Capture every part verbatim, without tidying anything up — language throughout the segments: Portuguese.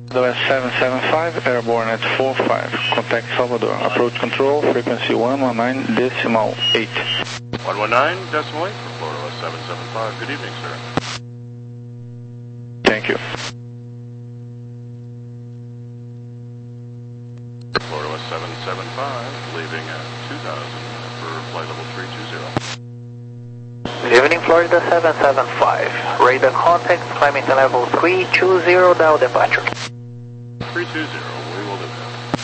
West seven seven five, airborne at four five, contact Salvador. Approach control, frequency one one nine decimal eight. one one nine decimal eight for Florida West seven seven five. Good evening, sir. Thank you. Florida West seven seven five, leaving at two thousand for flight level three two zero. Good evening, Florida seven seven five. Radar contact, climbing to level three two zero, down departure. three two zero, we will do that.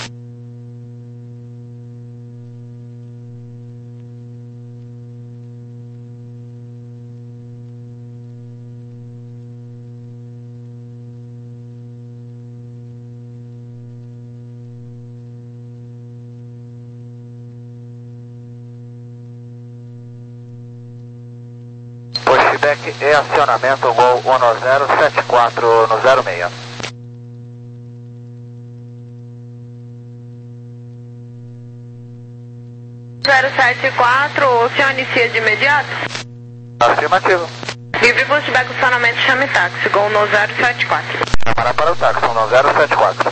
Pushback e acionamento Gol um zero sete quatro no zero seis. zero sete quatro, o senhor inicia de imediato? Afirmativo. Livre pushback, acionamento, chame táxi, Gol um zero sete quatro. Chamará para o táxi, um zero sete quatro.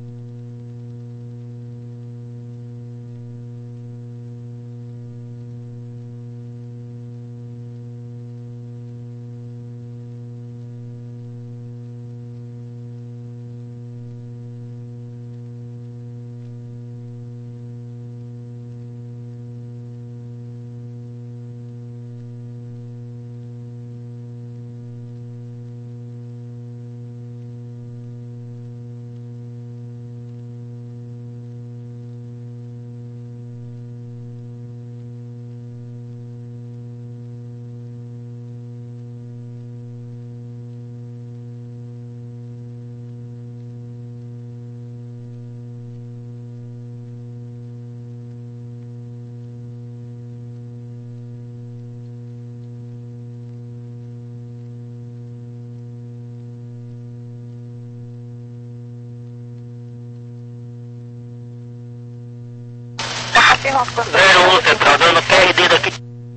zero um, você tá dando P R D daqui.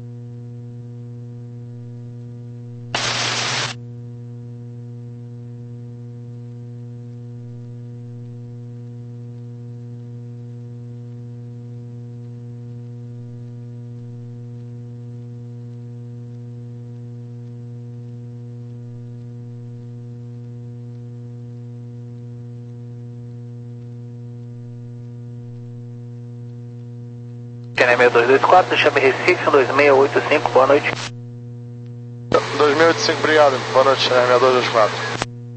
Kennedy dois dois quatro, chame Recife, um dois seis oito cinco, boa noite. dois mil e oitenta e cinco, obrigado. Boa noite, Kennedy dois dois quatro.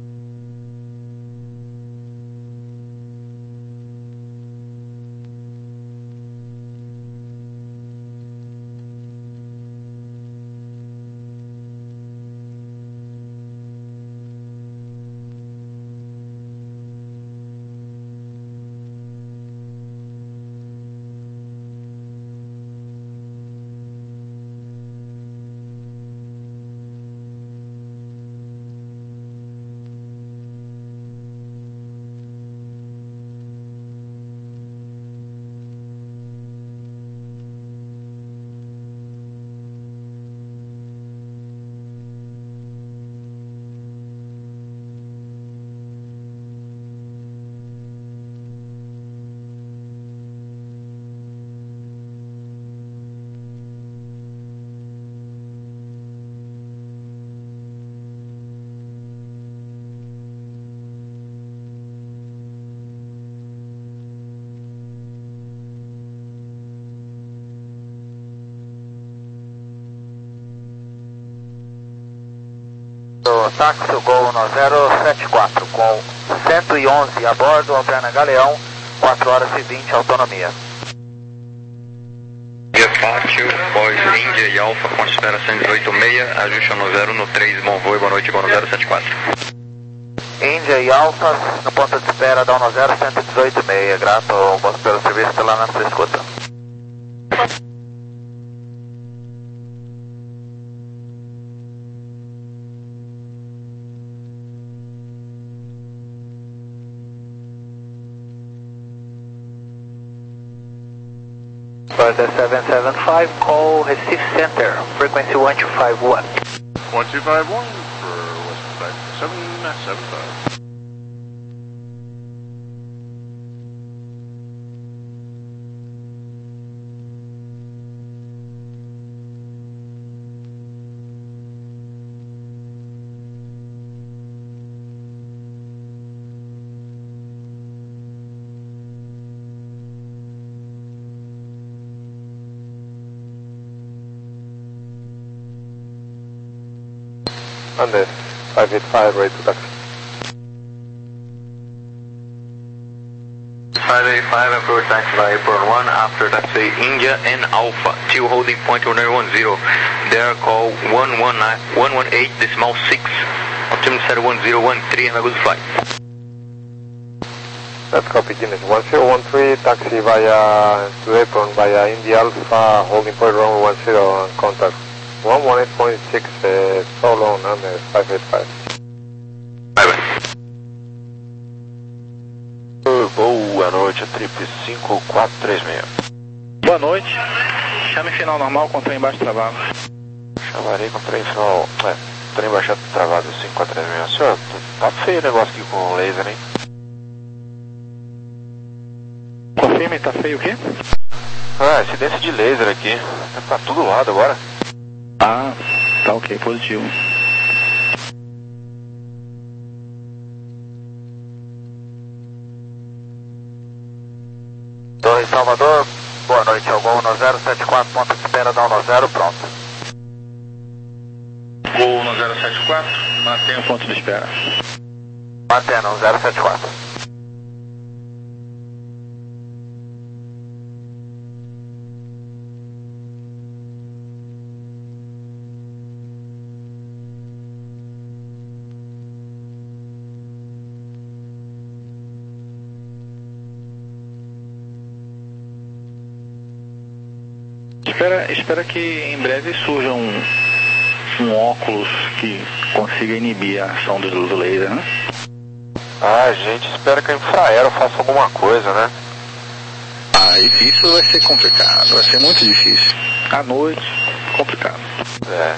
Táxi Gol um zero sete quatro com cento e onze a bordo, alterna Galeão, quatro horas e vinte, autonomia. Despacho, pós Índia e Alfa com espera cento e dezoito seis, ajuste no zero no três, bom voo e boa noite, Gol um zero sete quatro. Índia e Alfa, no ponto de espera da um zero cento e dezoito seis, grato pelo serviço pela nossa escuta. Florida seven seven five, call Recife Center, frequency one two five one. one two five one for West seven seven five. Andes, five eight five, ready to taxi. five eight five, approach taxi by Airport one, after taxi India and Alpha, till holding point one nine one zero. There call one one nine, one one eight decimal six, optimum set one zero one three, have a good flight. That's copy, Guinness one zero one three, taxi via to Airport via India Alpha, holding point runway one zero, and contact one one eight point six, uh, solo on Andes, five eight five. Bye bye. Boa noite, Trip cinco quatro três seis. Boa noite. Chame final normal com trem embaixo travado. Chamarei com trem final. É, trem baixado travado cinco quatro três seis. Senhor, tá feio o negócio aqui com o laser, hein? Confirme, tá feio o quê? Ah, incidência de laser aqui. Tá tudo lado agora. Ah, tá ok, positivo. Torre Salvador, boa noite, ao Gol no zero sete quatro, ponto de espera da um zero, pronto. Gol no zero sete quatro, mantenha o ponto de espera. Mantendo um zero sete quatro. Espera, espera que em breve surja um, um óculos que consiga inibir a ação do, do laser, né? Ah, gente, espera que a Infraero faça alguma coisa, né? Ah, isso vai ser complicado, vai ser muito difícil. À noite, complicado. É.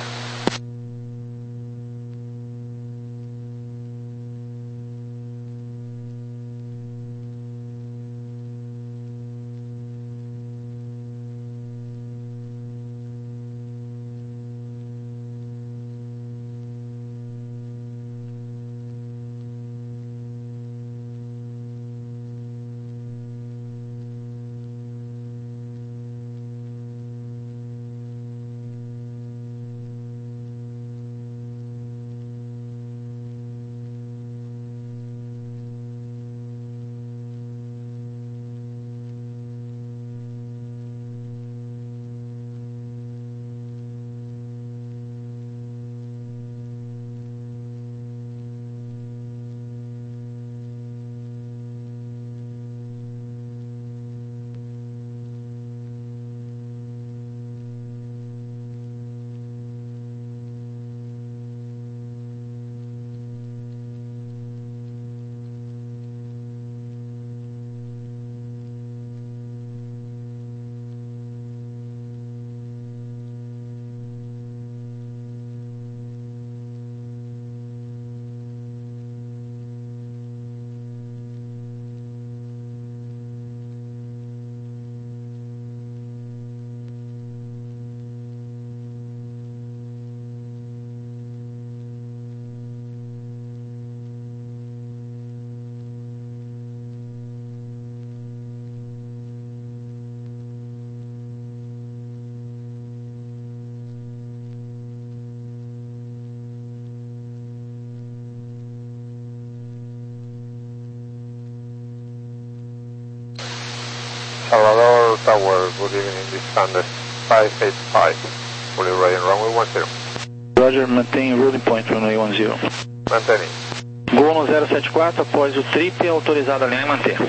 Salvador Tower, good evening, this is Andes, five eight five, fully ready, runway one zero. Roger, mantém o rolling point runway one zero. Mantém. Gol no zero sete quatro, após o trip, autorizado a linha e manter.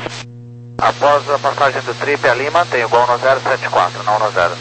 Após a passagem do trip ali, mantém o Gol no zero sete quatro, não no zero.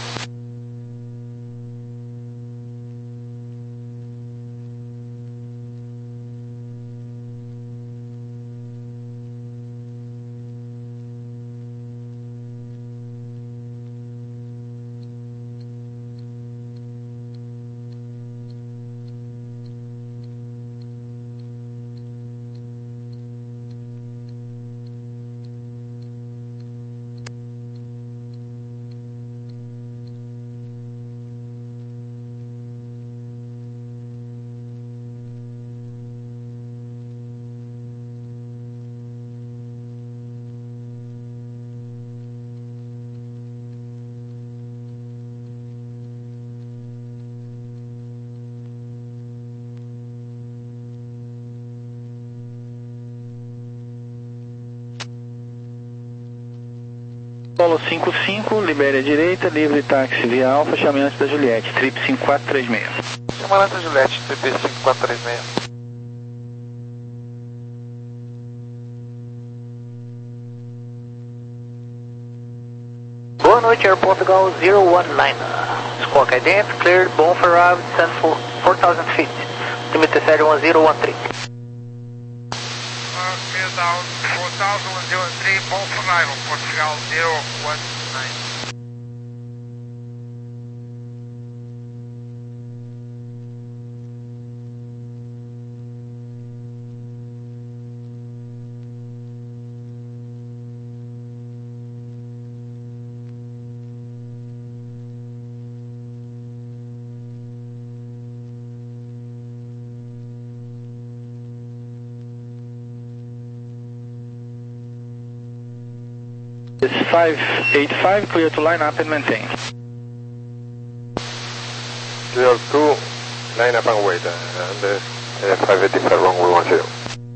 decolou cinco cinco, libere a direita, livre táxi via Alfa, chame antes da Juliette, trip cinco quatro três seis. Chama antes da Juliette, trip cinco quatro três seis. Boa noite, Air Portugal zero one nine. Squawk ident, cleared, bom for arrived, send for four thousand feet. Altimeter série one zero one three. Uh, clear down, four thousand one zero three, bom for arrival, Portugal zero one nine. five eight five, clear to line up and maintain. Clear to line up and wait, and uh, uh, five eighty-five, runway one zero.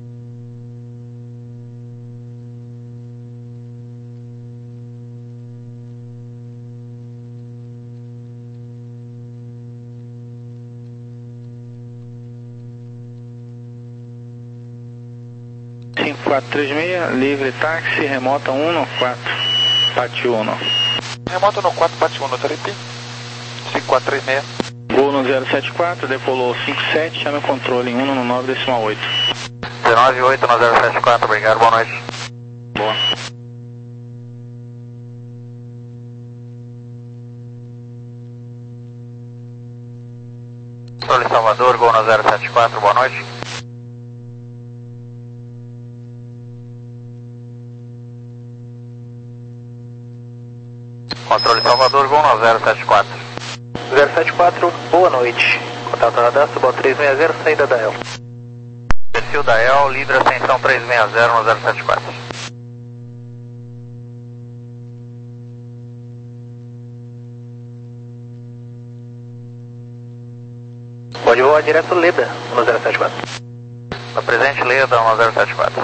cinco quatro três seis, livre táxi, remota um quatro, pátio um. Remota no quatro, pátio um, trip cinco quatro três seis. Gol no zero sete quatro, decolou cinco sete, chame o controle em um no nove decimal oito. nove oito no zero sete quatro, obrigado, boa noite. Boa. Controle Salvador, Gol no zero sete quatro, boa noite. Controle Salvador, Gol no zero sete quatro. zero sete quatro, boa noite. Contato radastro, Ball três seis zero, saída da E L. Perfil da E L, livre ascensão três seis zero no zero sete quatro. Pode voar direto Leda no zero sete quatro. Tá presente Leda no zero sete quatro.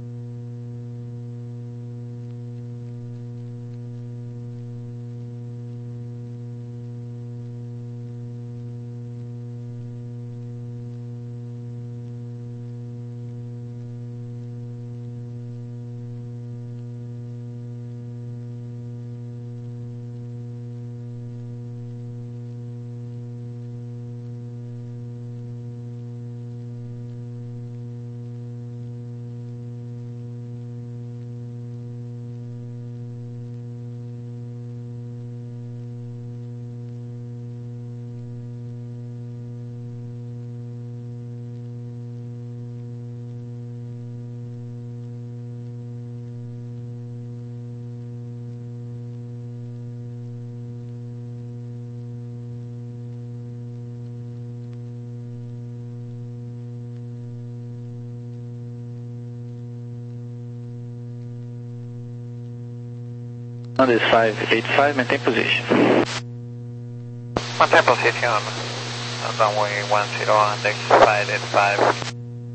Under five eight five, maintain position. Maintain position on runway one zero on deck five eight five.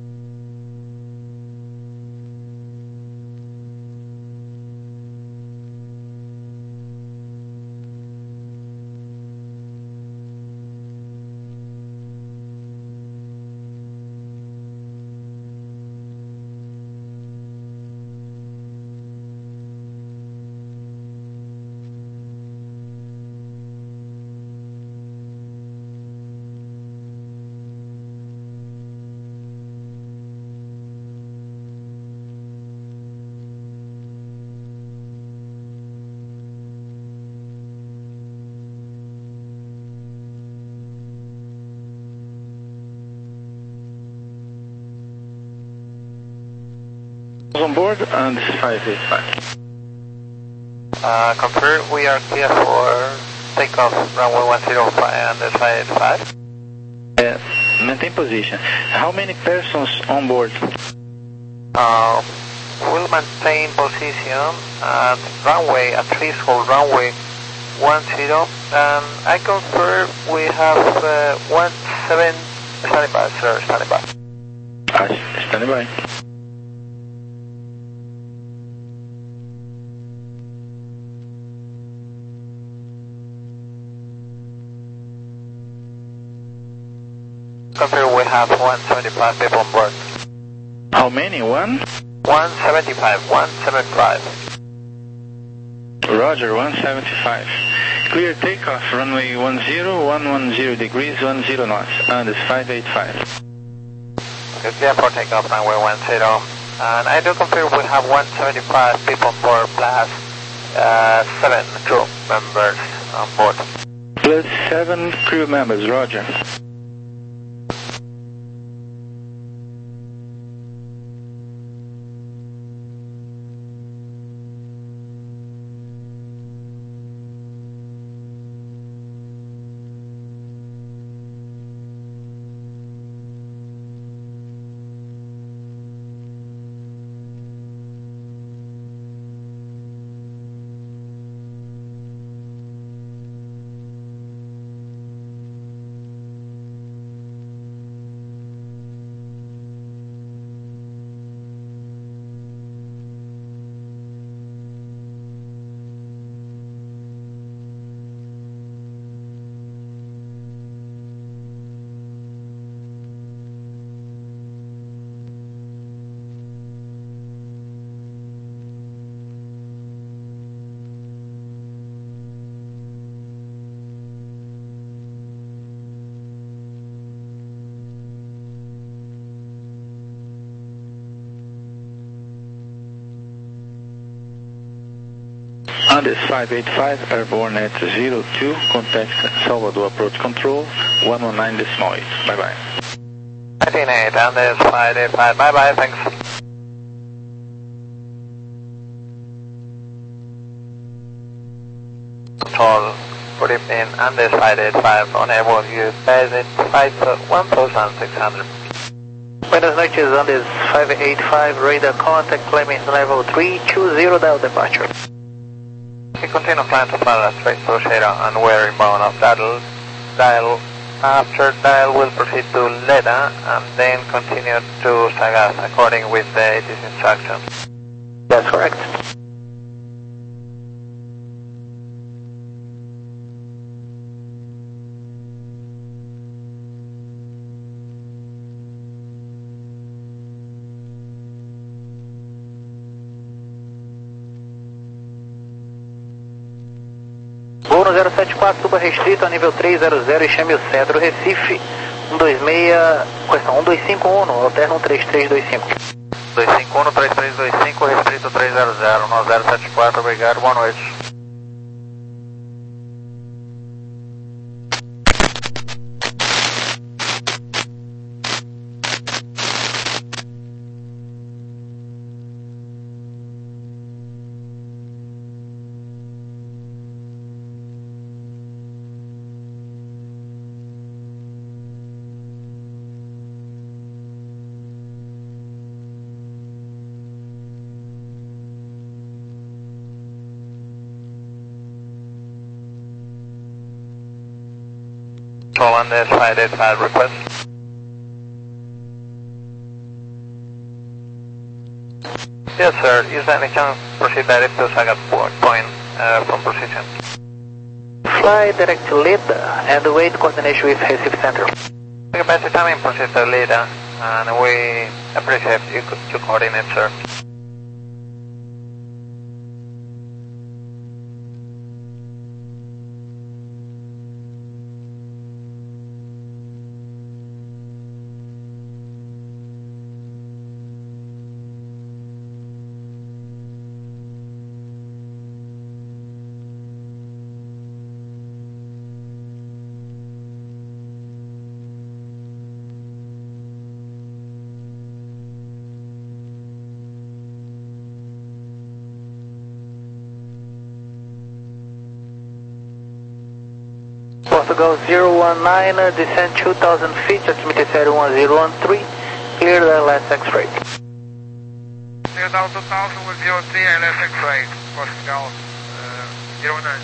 On board, and this is five eight five. Uh, confirm we are clear for takeoff runway one zero five and five eight five. Uh, maintain position. How many persons on board? Uh, we'll maintain position at runway, at threshold runway one zero, and I confirm we have uh, one seven standing by, sir, standing by. Ah, standing by. confirm we have one seventy-five people on board. How many? One? one seventy-five, one seventy-five. Roger, one seventy-five. Clear takeoff, runway one zero, one one zero degrees, one zero knots, and it's five eight five. Okay, clear for takeoff, runway one zero. And I do confirm we have one seventy-five people on board plus uh, seven crew members on board. Plus seven crew members, roger. And it's five eight five, airborne at zero two, contact Salvador approach control, one one nine decimal eight. Bye bye. nineteen eight, and it's five eight five. Bye bye, thanks. Control, good evening, and it's five eight five, unable to use basic flight one thousand six hundred. Buenas noches, and it's five eight five, radar contact, claiming level three two zero dial departure. We continue flying to Florida straight to Shera, and we're inbound of dial. Dial. After dial, we'll proceed to Leda and then continue to Sagas according with the A T C instructions. That's correct. Voo no zero sete quatro, suba restrito a nível três zero zero e chame o Cedro Recife. um dois seis, questão um dois cinco um, alterna um três três dois cinco. dois cinco um, três três dois cinco, restrito três zero zero, no zero sete quatro, obrigado, boa noite. Control on this five eight five request. Yes, sir. Is there any chance to proceed direct to Sagat point uh, from position? Fly direct to Leda and await coordination with Recife Center. Capacity timing proceed to Leda, and we appreciate you to coordinate, sir. Portugal zero one nine, uh, descend two thousand feet, altimeter zero one zero one three, clear the L S X-ray. Clear down two thousand with zero three, L S X-ray, Portugal uh, zero nine.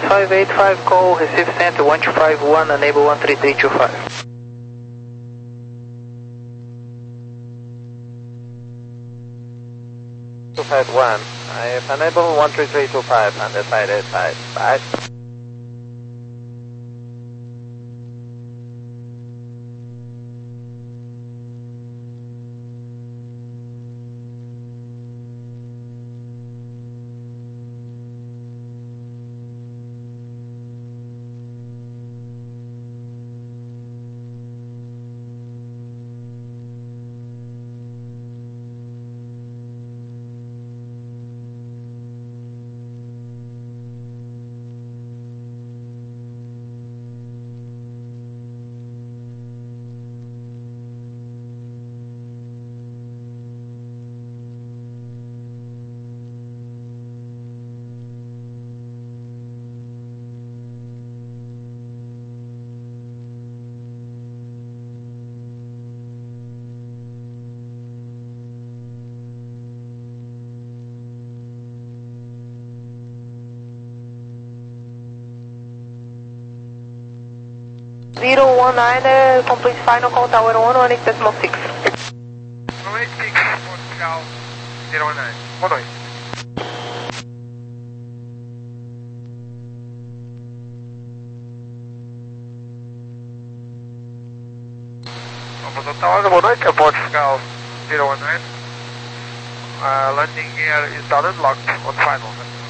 five eight five, call Recife Center one two five one, enable one three three two five. two five one, I have enable one three three two five on the side eight five. Bye. zero one nine, uh, complete final call tower one one eight decimal six. one eight six, Portugal, zero one nine. Boa noite. Vamos tower, boa noite, é Portugal, zero one nine. Uh, landing gear is done and locked on final.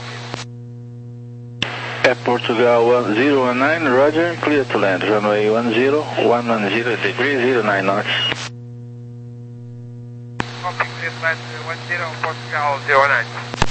É Portugal one zero one nine, Roger, clear to land, runway one zero, one one zero degree, zero nine knots. Copy, clear to land, one zero, Portugal, zero nine.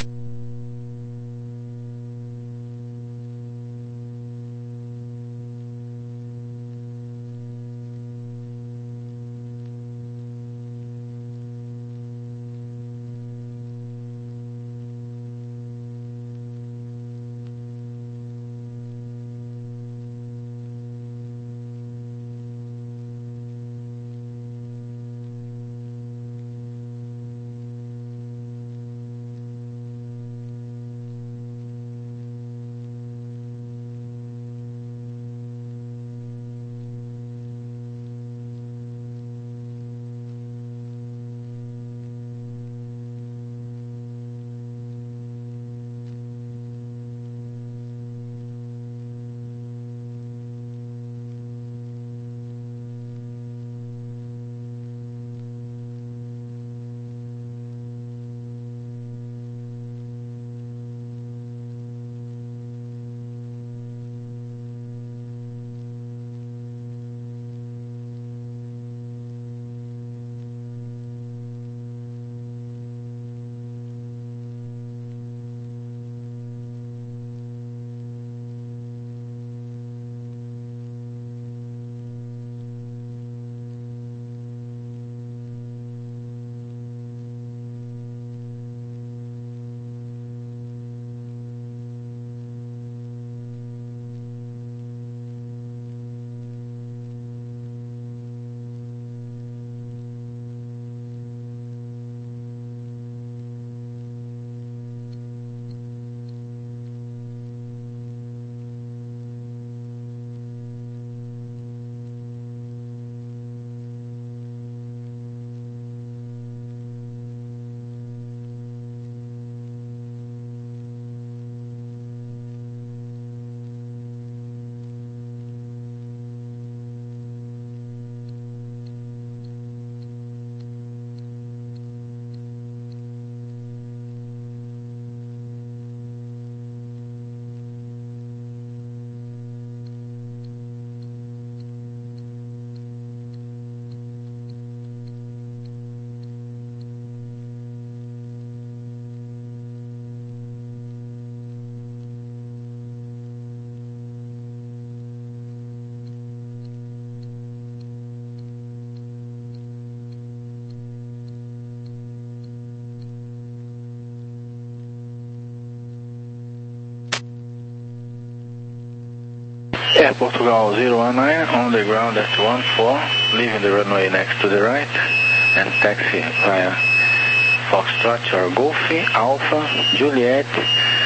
Air Portugal zero one nine, on the ground at one four, leaving the runway next to the right, and taxi via Foxtrot or Golf, Alpha, Juliet,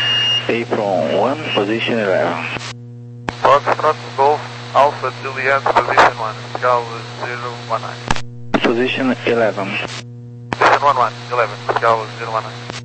Apron one, position eleven. Foxtrot Golf Alpha Juliet, position one, Scowl zero one nine. Position eleven. Position one one, eleven, Scowl zero one nine.